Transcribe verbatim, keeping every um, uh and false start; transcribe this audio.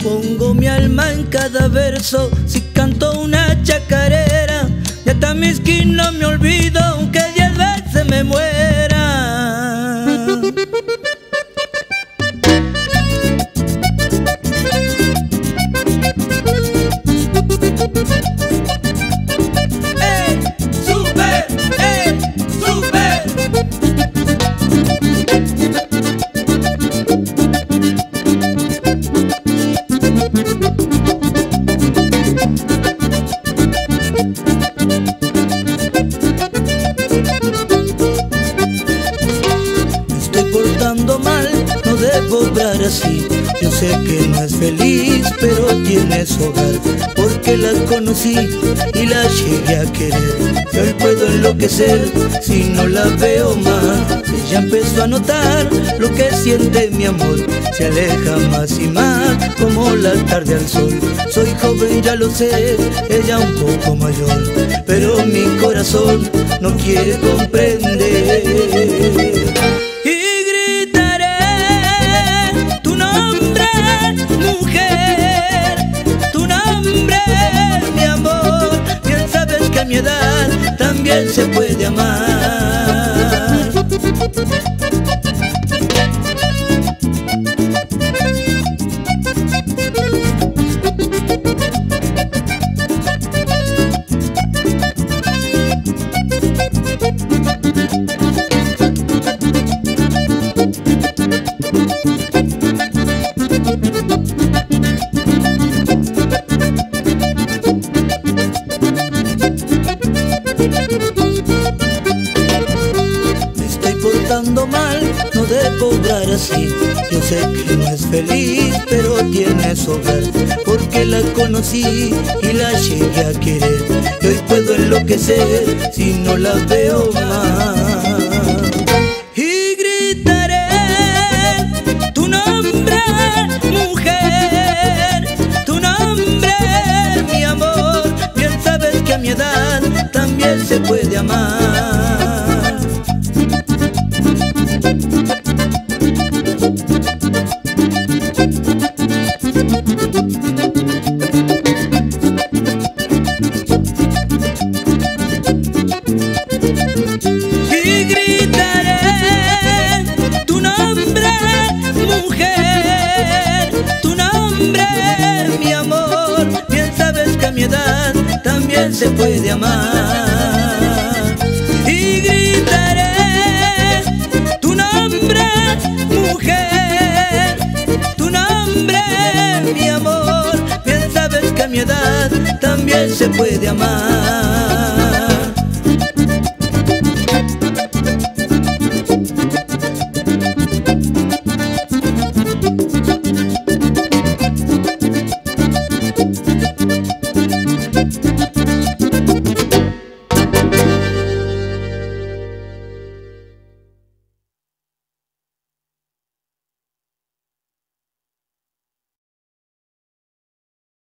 pongo mi alma en cada verso. Si canto una chacarera, ya tan mezquino me olvido, aunque diez veces me muera. ¡Eh! ¡Súper! ¡Eh! ¡Súper! Mal, no debo obrar así. Yo sé que no es feliz, pero tiene su hogar, porque la conocí y la llegué a querer. Y hoy puedo enloquecer si no la veo más. Ella empezó a notar lo que siente mi amor, se aleja más y más como la tarde al sol. Soy joven, ya lo sé, ella un poco mayor, pero mi corazón no quiere comprender. A mi edad también se puede amar. Mal, no debo obrar así. Yo sé que no es feliz, pero tiene su hogar, porque la conocí y la llegué a querer. Y hoy puedo enloquecer si no la veo más. Y gritaré tu nombre, mujer, tu nombre, mi amor. Bien sabes que a mi edad también se puede amar. Y gritaré tu nombre, mujer, tu nombre, mi amor. Bien sabes que a mi edad también se puede amar. Y gritaré tu nombre, mujer, tu nombre, mi amor. Bien sabes que a mi edad también se puede amar.